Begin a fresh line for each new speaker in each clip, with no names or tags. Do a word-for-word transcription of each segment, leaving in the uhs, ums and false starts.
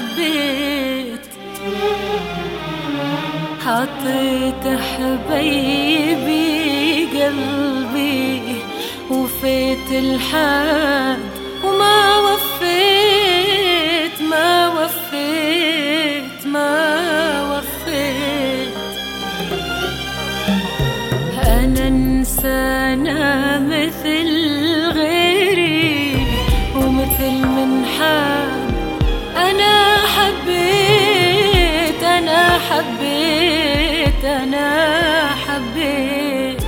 حبيت، حطيت حبيبي قلبي وفيت الحد وما وفيت ما وفيت ما وفيت. أنا إنسانة مثل غيري ومثل من حب، أنا حبيت أنا حبيت أنا حبيت.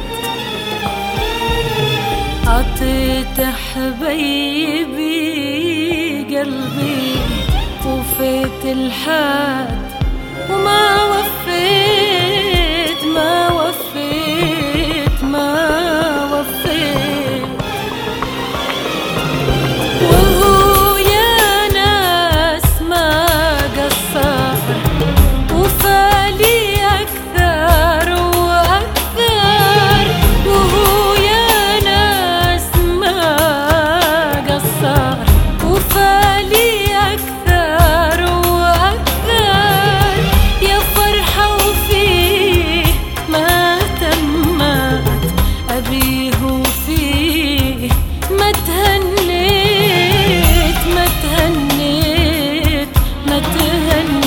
عطيت حبيبي قلبي وفيت الحد وما وفيت ما وفيت ما وفيت. وهو يا ناس ما قصر وفالي أكثر وأكثر، وهو يا ناس ما قصر وفالي أكثر وأكثر. يا فرحة وفيه ما تمت أبيه وفيه ما تهنيت ما تهنيت ما تهنيت.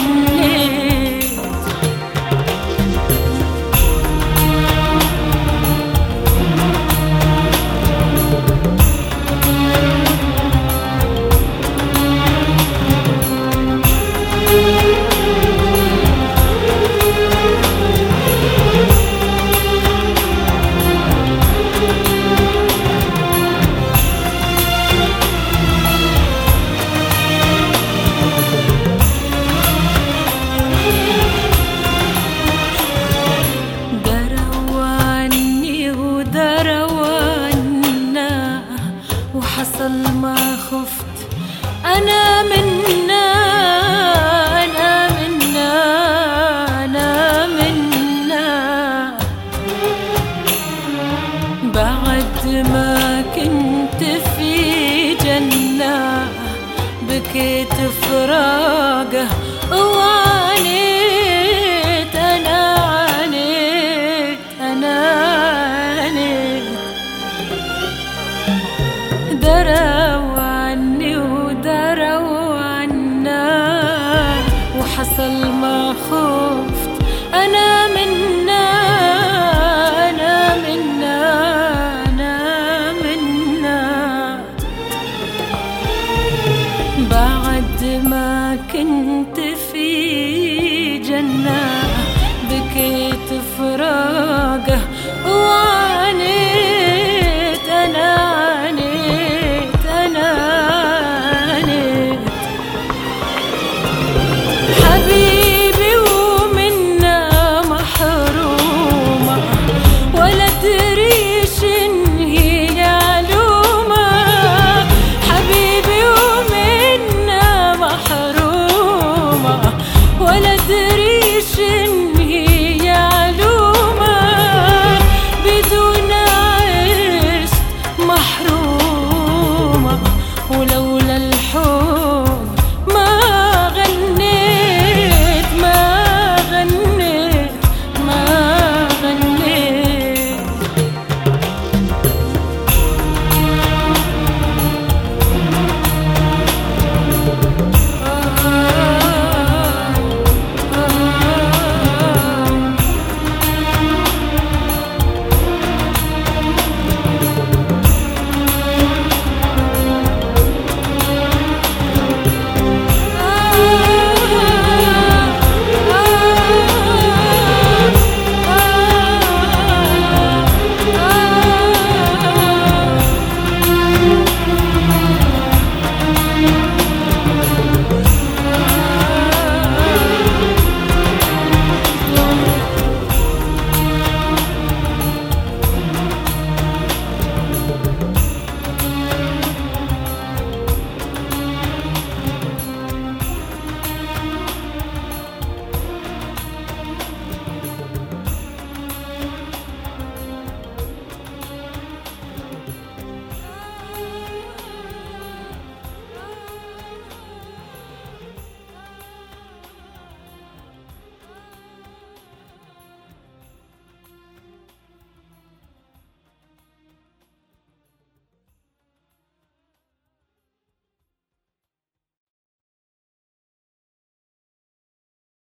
وحصل ما خفت أنا منا أنا منا أنا منا. بعد ما كنت في جنة بكيت فراقه وعانيت أنا عانيت أنا عانيت. دروا عني ودروا عنا وحصل ما خفت أنا منا أنا منا أنا منا. بعد ما كنت في جنة بكيت فراقه وعانيت أنا